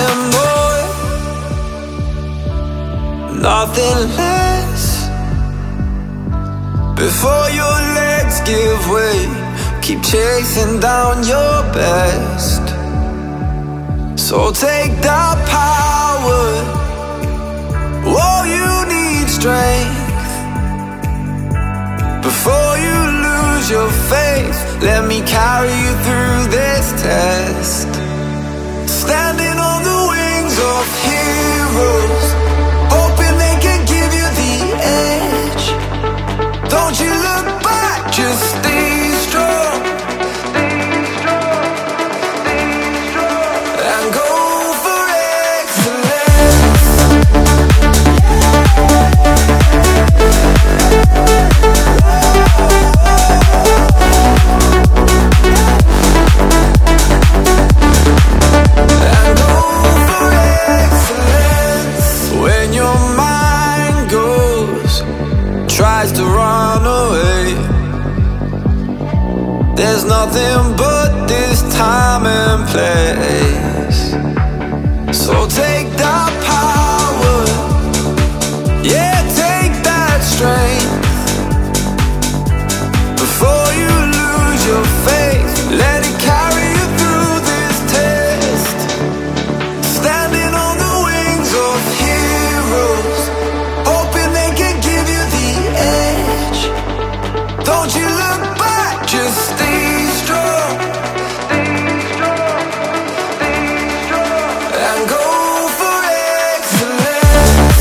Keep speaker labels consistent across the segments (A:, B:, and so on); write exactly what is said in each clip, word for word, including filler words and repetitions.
A: nothing more, nothing less. Before your legs give way, keep chasing down your best. So take that power, oh, you need strength. Before you lose your faith, let me carry you through this test. Standing on the wings of heroes, hoping they can give you the edge. Don't you look back, just stay strong. Stay strong, stay strong, and go for excellence. And go for excellence. When your mind goes, tries to run away, there's nothing but this time and place. So take that power, yeah, take that strength. Before you lose your faith, let it carry you through this test. Standing on the wings of heroes, hoping they can give you the edge. Don't you look back, just stay strong. Stay strong, stay strong, and go for excellence.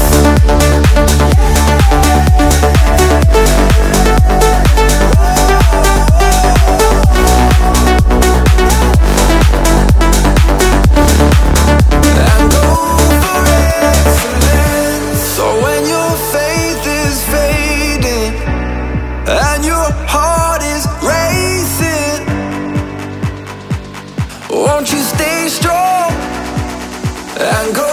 A: And go for excellence. So when your faith is fading and your heart is racing, won't you stay strong and go